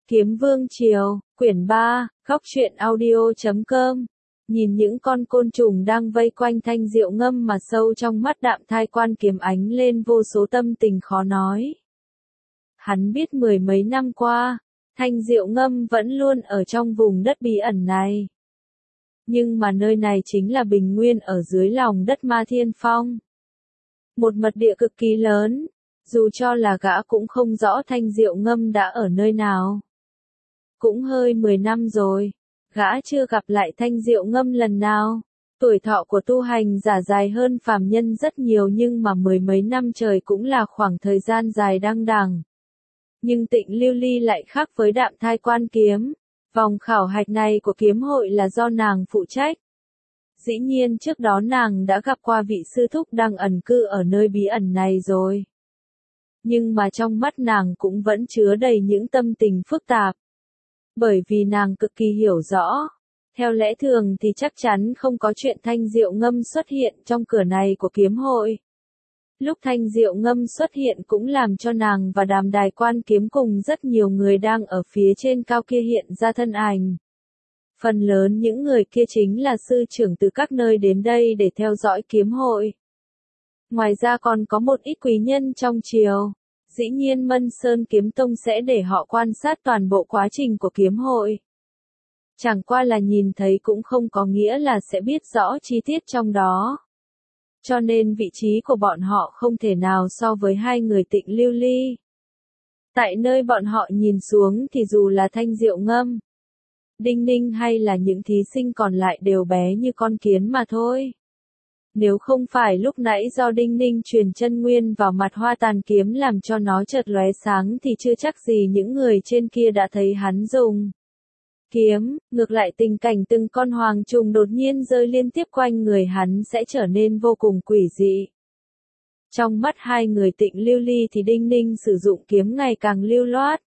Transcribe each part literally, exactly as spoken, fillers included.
Kiếm Vương Triều, quyển ba, góc truyện audio chấm com. Nhìn những con côn trùng đang vây quanh Thanh Diệu Ngâm mà sâu trong mắt Đạm Thai Quan Kiếm ánh lên vô số tâm tình khó nói. Hắn biết mười mấy năm qua, Thanh Diệu Ngâm vẫn luôn ở trong vùng đất bí ẩn này. Nhưng mà nơi này chính là bình nguyên ở dưới lòng đất Ma Thiên Phong. Một mật địa cực kỳ lớn, dù cho là gã cũng không rõ Thanh Diệu Ngâm đã ở nơi nào. Cũng hơi mười năm rồi, gã chưa gặp lại Thanh Diệu Ngâm lần nào. Tuổi thọ của tu hành giả dài hơn phàm nhân rất nhiều nhưng mà mười mấy năm trời cũng là khoảng thời gian dài đăng đẳng. Nhưng Tịnh Lưu Ly lại khác với Đạm Thai Quan Kiếm. Vòng khảo hạch này của kiếm hội là do nàng phụ trách. Dĩ nhiên trước đó nàng đã gặp qua vị sư thúc đang ẩn cư ở nơi bí ẩn này rồi. Nhưng mà trong mắt nàng cũng vẫn chứa đầy những tâm tình phức tạp. Bởi vì nàng cực kỳ hiểu rõ. Theo lẽ thường thì chắc chắn không có chuyện Thanh Diệu Ngâm xuất hiện trong cửa này của kiếm hội. Lúc Thanh Diệu Ngâm xuất hiện cũng làm cho nàng và Đàm Đài Quan Kiếm cùng rất nhiều người đang ở phía trên cao kia hiện ra thân ảnh. Phần lớn những người kia chính là sư trưởng từ các nơi đến đây để theo dõi kiếm hội. Ngoài ra còn có một ít quý nhân trong triều. Dĩ nhiên Mân Sơn Kiếm Tông sẽ để họ quan sát toàn bộ quá trình của kiếm hội. Chẳng qua là nhìn thấy cũng không có nghĩa là sẽ biết rõ chi tiết trong đó. Cho nên vị trí của bọn họ không thể nào so với hai người Tịnh Lưu Ly. Tại nơi bọn họ nhìn xuống thì dù là Thanh Diệu Ngâm, Đinh Ninh hay là những thí sinh còn lại đều bé như con kiến mà thôi. Nếu không phải lúc nãy do Đinh Ninh truyền chân nguyên vào mặt Hoa Tàn Kiếm làm cho nó chợt lóe sáng thì chưa chắc gì những người trên kia đã thấy hắn dùng kiếm, ngược lại tình cảnh từng con hoàng trùng đột nhiên rơi liên tiếp quanh người hắn sẽ trở nên vô cùng quỷ dị. Trong mắt hai người Tịnh Lưu Ly thì Đinh Ninh sử dụng kiếm ngày càng lưu loát.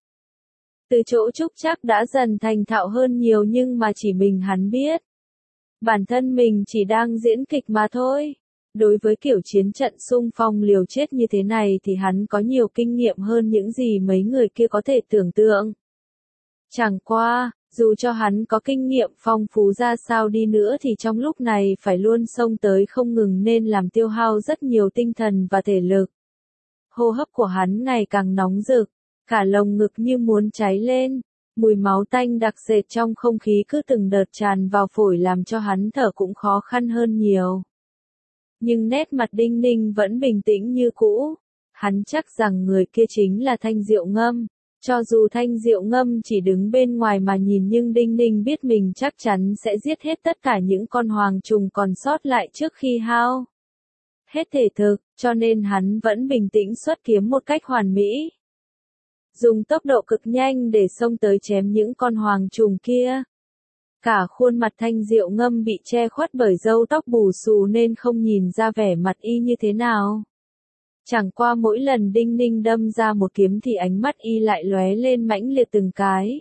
Từ chỗ trúc chắc đã dần thành thạo hơn nhiều nhưng mà chỉ mình hắn biết. Bản thân mình chỉ đang diễn kịch mà thôi. Đối với kiểu chiến trận xung phong liều chết như thế này thì hắn có nhiều kinh nghiệm hơn những gì mấy người kia có thể tưởng tượng. Chẳng qua, dù cho hắn có kinh nghiệm phong phú ra sao đi nữa thì trong lúc này phải luôn xông tới không ngừng nên làm tiêu hao rất nhiều tinh thần và thể lực. Hô hấp của hắn ngày càng nóng rực, cả lồng ngực như muốn cháy lên, mùi máu tanh đặc sệt trong không khí cứ từng đợt tràn vào phổi làm cho hắn thở cũng khó khăn hơn nhiều. Nhưng nét mặt Đinh Ninh vẫn bình tĩnh như cũ, hắn chắc rằng người kia chính là Thanh Diệu Ngâm. Cho dù Thanh Diệu Ngâm chỉ đứng bên ngoài mà nhìn nhưng Đinh Ninh biết mình chắc chắn sẽ giết hết tất cả những con hoàng trùng còn sót lại trước khi hao hết thể thực, cho nên hắn vẫn bình tĩnh xuất kiếm một cách hoàn mỹ. Dùng tốc độ cực nhanh để xông tới chém những con hoàng trùng kia. Cả khuôn mặt Thanh Diệu Ngâm bị che khuất bởi râu tóc bù xù nên không nhìn ra vẻ mặt y như thế nào. Chẳng qua mỗi lần Đinh Ninh đâm ra một kiếm thì ánh mắt y lại lóe lên mãnh liệt từng cái.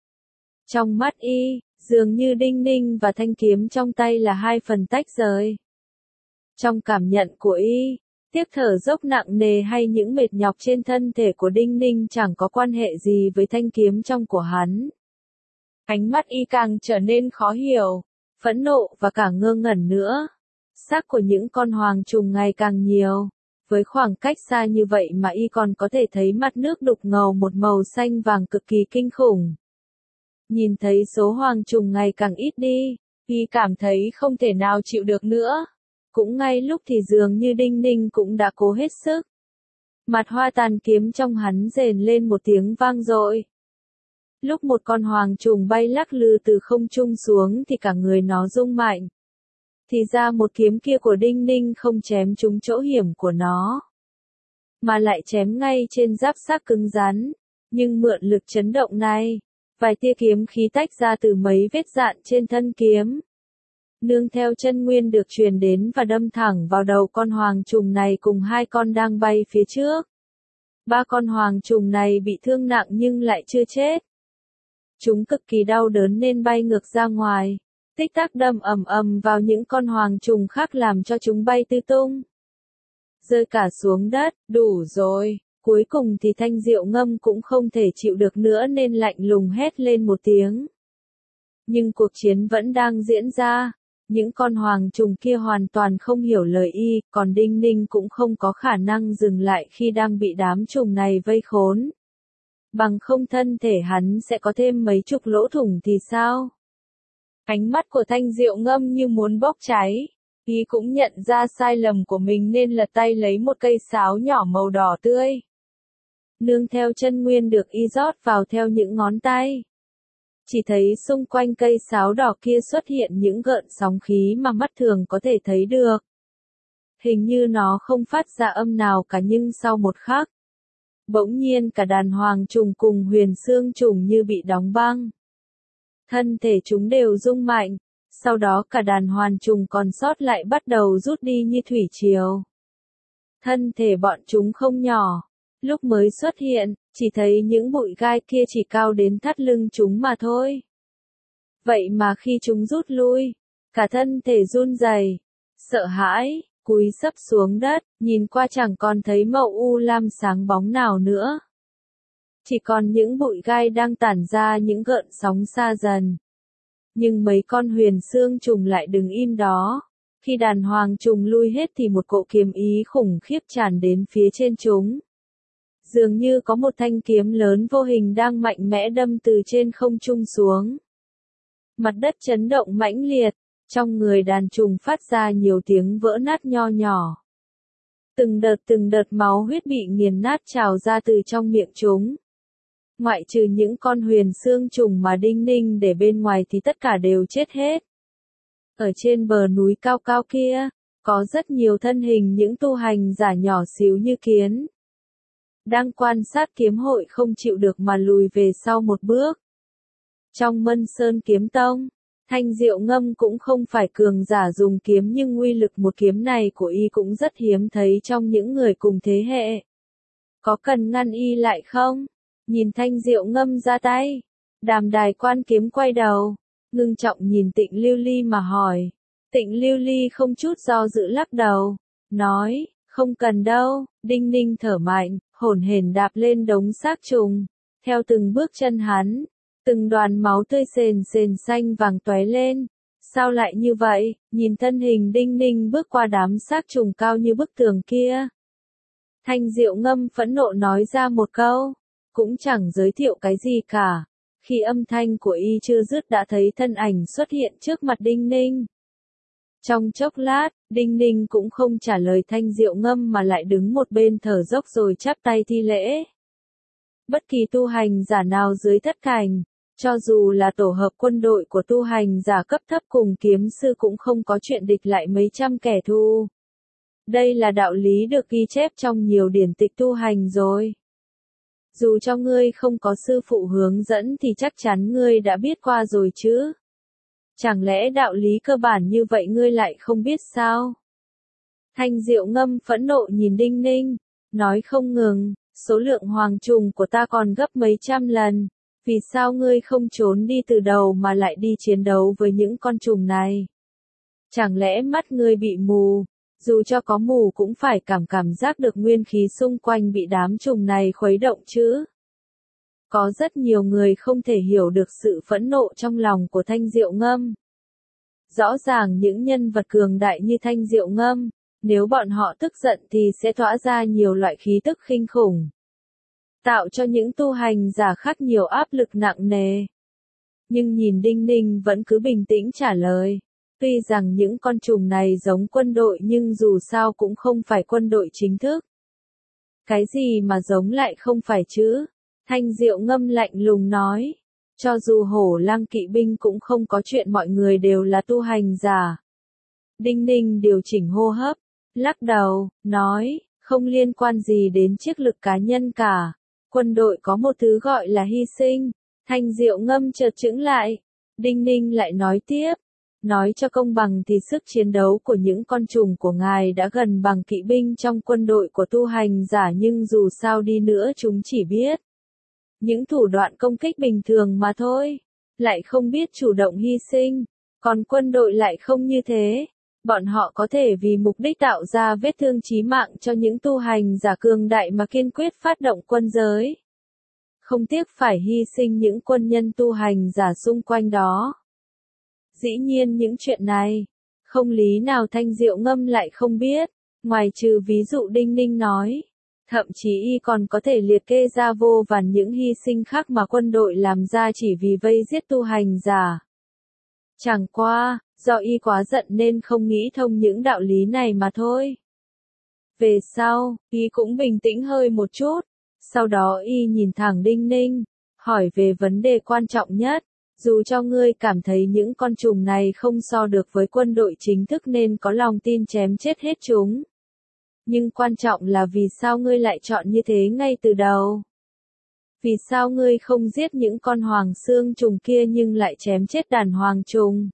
Trong mắt y, dường như Đinh Ninh và thanh kiếm trong tay là hai phần tách rời. Trong cảm nhận của y, tiếc thở dốc nặng nề hay những mệt nhọc trên thân thể của Đinh Ninh chẳng có quan hệ gì với thanh kiếm trong của hắn. Ánh mắt y càng trở nên khó hiểu, phẫn nộ và cả ngơ ngẩn nữa. Xác của những con hoàng trùng ngày càng nhiều. Với khoảng cách xa như vậy mà y còn có thể thấy mặt nước đục ngầu một màu xanh vàng cực kỳ kinh khủng. Nhìn thấy số hoàng trùng ngày càng ít đi, y cảm thấy không thể nào chịu được nữa. Cũng ngay lúc thì dường như Đinh Ninh cũng đã cố hết sức. Mặt Hoa Tàn Kiếm trong hắn rền lên một tiếng vang dội. Lúc một con hoàng trùng bay lắc lư từ không trung xuống thì cả người nó rung mạnh. Thì ra một kiếm kia của Đinh Ninh không chém trúng chỗ hiểm của nó, mà lại chém ngay trên giáp xác cứng rắn. Nhưng mượn lực chấn động này, vài tia kiếm khí tách ra từ mấy vết dạn trên thân kiếm. Nương theo chân nguyên được truyền đến và đâm thẳng vào đầu con hoàng trùng này cùng hai con đang bay phía trước. Ba con hoàng trùng này bị thương nặng nhưng lại chưa chết. Chúng cực kỳ đau đớn nên bay ngược ra ngoài. Tích tắc đâm ầm ầm vào những con hoàng trùng khác làm cho chúng bay tứ tung. Rơi cả xuống đất, đủ rồi, Cuối cùng thì Thanh Diệu Ngâm cũng không thể chịu được nữa nên lạnh lùng hét lên một tiếng. Nhưng cuộc chiến vẫn đang diễn ra. Những con hoàng trùng kia hoàn toàn không hiểu lời y, còn Đinh Ninh cũng không có khả năng dừng lại khi đang bị đám trùng này vây khốn. Bằng không thân thể hắn sẽ có thêm mấy chục lỗ thủng thì sao? Ánh mắt của Thanh Diệu Ngâm như muốn bốc cháy. Y cũng nhận ra sai lầm của mình nên lật tay lấy một cây sáo nhỏ màu đỏ tươi. Nương theo chân nguyên được y rót vào theo những ngón tay. Chỉ thấy xung quanh cây sáo đỏ kia xuất hiện những gợn sóng khí mà mắt thường có thể thấy được. Hình như nó không phát ra âm nào cả nhưng sau một khắc. Bỗng nhiên cả đàn hoàng trùng cùng huyền xương trùng như bị đóng băng. Thân thể chúng đều rung mạnh, sau đó cả đàn hoàn trùng còn sót lại bắt đầu rút đi như thủy triều. Thân thể bọn chúng không nhỏ, lúc mới xuất hiện, chỉ thấy những bụi gai kia chỉ cao đến thắt lưng chúng mà thôi. Vậy mà khi chúng rút lui, cả thân thể run rẩy, sợ hãi, cúi sấp xuống đất, nhìn qua chẳng còn thấy màu u lam sáng bóng nào nữa. Chỉ còn những bụi gai đang tản ra những gợn sóng xa dần. Nhưng mấy con huyền xương trùng lại đứng im đó. Khi đàn hoàng trùng lui hết thì một cỗ kiếm ý khủng khiếp tràn đến phía trên chúng. Dường như có một thanh kiếm lớn vô hình đang mạnh mẽ đâm từ trên không trung xuống. Mặt đất chấn động mãnh liệt, trong người đàn trùng phát ra nhiều tiếng vỡ nát nho nhỏ. Từng đợt từng đợt máu huyết bị nghiền nát trào ra từ trong miệng chúng. Ngoại trừ những con huyền xương trùng mà Đinh Ninh để bên ngoài thì tất cả đều chết hết. Ở trên bờ núi cao cao kia, có rất nhiều thân hình những tu hành giả nhỏ xíu như kiến. Đang quan sát kiếm hội không chịu được mà lùi về sau một bước. Trong Mân Sơn Kiếm Tông, Thanh Diệu Ngâm cũng không phải cường giả dùng kiếm nhưng uy lực một kiếm này của y cũng rất hiếm thấy trong những người cùng thế hệ. Có cần ngăn y lại không? Nhìn Thanh Diệu Ngâm ra tay, Đàm Đài Quan Kiếm quay đầu, ngưng trọng nhìn Tịnh Lưu Ly mà hỏi. Tịnh Lưu Ly không chút do dự lắc đầu, nói, không cần đâu. Đinh Ninh thở mạnh, hổn hển đạp lên đống xác trùng. Theo từng bước chân hắn, từng đoàn máu tươi sền sền xanh vàng tóe lên. Sao lại như vậy? Nhìn thân hình Đinh Ninh bước qua đám xác trùng cao như bức tường kia. Thanh Diệu Ngâm phẫn nộ nói ra một câu, cũng chẳng giới thiệu cái gì cả. Khi âm thanh của y chưa dứt đã thấy thân ảnh xuất hiện trước mặt Đinh Ninh. Trong chốc lát, Đinh Ninh cũng không trả lời Thanh Diệu Ngâm mà lại đứng một bên thở dốc rồi chắp tay thi lễ. Bất kỳ tu hành giả nào dưới thất cảnh, cho dù là tổ hợp quân đội của tu hành giả cấp thấp cùng kiếm sư cũng không có chuyện địch lại mấy trăm kẻ thù. Đây là đạo lý được ghi chép trong nhiều điển tịch tu hành rồi. Dù cho ngươi không có sư phụ hướng dẫn thì chắc chắn ngươi đã biết qua rồi chứ. Chẳng lẽ đạo lý cơ bản như vậy ngươi lại không biết sao? Thanh Diệu Ngâm phẫn nộ nhìn Đinh Ninh, nói không ngừng, số lượng hoàng trùng của ta còn gấp mấy trăm lần. Vì sao ngươi không trốn đi từ đầu mà lại đi chiến đấu với những con trùng này? Chẳng lẽ mắt ngươi bị mù? Dù cho có mù cũng phải cảm cảm giác được nguyên khí xung quanh bị đám trùng này khuấy động chứ. Có rất nhiều người không thể hiểu được sự phẫn nộ trong lòng của Thanh Diệu Ngâm. Rõ ràng những nhân vật cường đại như Thanh Diệu Ngâm, nếu bọn họ tức giận thì sẽ tỏa ra nhiều loại khí tức kinh khủng, tạo cho những tu hành giả khác nhiều áp lực nặng nề. Nhưng nhìn Đinh Ninh vẫn cứ bình tĩnh trả lời. Tuy rằng những con trùng này giống quân đội nhưng dù sao cũng không phải quân đội chính thức. Cái gì mà giống lại không phải chứ? Thanh Diệu Ngâm lạnh lùng nói. Cho dù Hổ Lang kỵ binh cũng không có chuyện mọi người đều là tu hành giả. Đinh Ninh điều chỉnh hô hấp, lắc đầu, nói, không liên quan gì đến chiếc lực cá nhân cả. Quân đội có một thứ gọi là hy sinh. Thanh Diệu Ngâm chợt chững lại. Đinh Ninh lại nói tiếp. Nói cho công bằng thì sức chiến đấu của những con trùng của ngài đã gần bằng kỵ binh trong quân đội của tu hành giả nhưng dù sao đi nữa chúng chỉ biết những thủ đoạn công kích bình thường mà thôi, lại không biết chủ động hy sinh, còn quân đội lại không như thế. Bọn họ có thể vì mục đích tạo ra vết thương chí mạng cho những tu hành giả cường đại mà kiên quyết phát động quân giới. Không tiếc phải hy sinh những quân nhân tu hành giả xung quanh đó. Dĩ nhiên những chuyện này, không lý nào Thanh Diệu Ngâm lại không biết, ngoài trừ ví dụ Đinh Ninh nói. Thậm chí y còn có thể liệt kê ra vô vàn những hy sinh khác mà quân đội làm ra chỉ vì vây giết tu hành giả. Chẳng qua, do y quá giận nên không nghĩ thông những đạo lý này mà thôi. Về sau, y cũng bình tĩnh hơi một chút, sau đó y nhìn thẳng Đinh Ninh, hỏi về vấn đề quan trọng nhất. Dù cho ngươi cảm thấy những con trùng này không so được với quân đội chính thức nên có lòng tin chém chết hết chúng. Nhưng quan trọng là vì sao ngươi lại chọn như thế ngay từ đầu? Vì sao ngươi không giết những con hoàng xương trùng kia nhưng lại chém chết đàn hoàng trùng?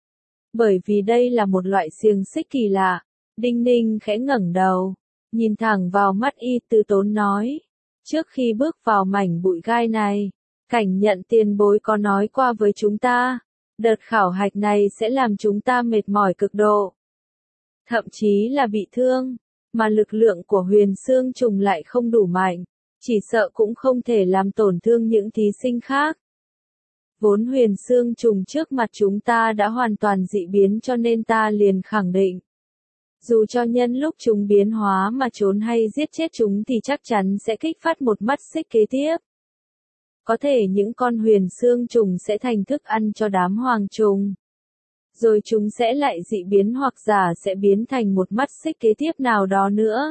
Bởi vì đây là một loại xiềng xích kỳ lạ. Đinh Ninh khẽ ngẩng đầu, nhìn thẳng vào mắt y từ tốn nói. Trước khi bước vào mảnh bụi gai này, Cảnh Nhận tiền bối có nói qua với chúng ta, đợt khảo hạch này sẽ làm chúng ta mệt mỏi cực độ. Thậm chí là bị thương, mà lực lượng của huyền xương trùng lại không đủ mạnh, chỉ sợ cũng không thể làm tổn thương những thí sinh khác. Vốn huyền xương trùng trước mặt chúng ta đã hoàn toàn dị biến cho nên ta liền khẳng định. Dù cho nhân lúc chúng biến hóa mà trốn hay giết chết chúng thì chắc chắn sẽ kích phát một mắt xích kế tiếp. Có thể những con huyền xương trùng sẽ thành thức ăn cho đám hoàng trùng. Rồi chúng sẽ lại dị biến hoặc giả sẽ biến thành một mắt xích kế tiếp nào đó nữa.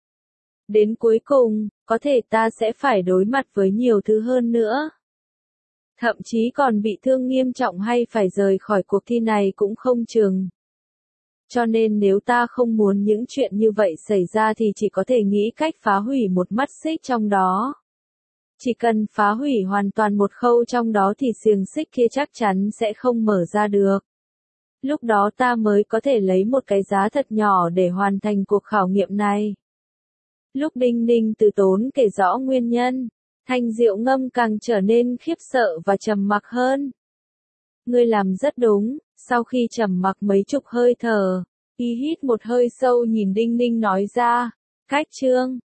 Đến cuối cùng, có thể ta sẽ phải đối mặt với nhiều thứ hơn nữa. Thậm chí còn bị thương nghiêm trọng hay phải rời khỏi cuộc thi này cũng không chừng. Cho nên nếu ta không muốn những chuyện như vậy xảy ra thì chỉ có thể nghĩ cách phá hủy một mắt xích trong đó. Chỉ cần phá hủy hoàn toàn một khâu trong đó thì xiềng xích kia chắc chắn sẽ không mở ra được. Lúc đó ta mới có thể lấy một cái giá thật nhỏ để hoàn thành cuộc khảo nghiệm này. Lúc Đinh Ninh từ tốn kể rõ nguyên nhân, Thanh Diệu Ngâm càng trở nên khiếp sợ và trầm mặc hơn. Ngươi làm rất đúng, sau khi trầm mặc mấy chục hơi thở, y hít một hơi sâu nhìn Đinh Ninh nói ra, cách chương.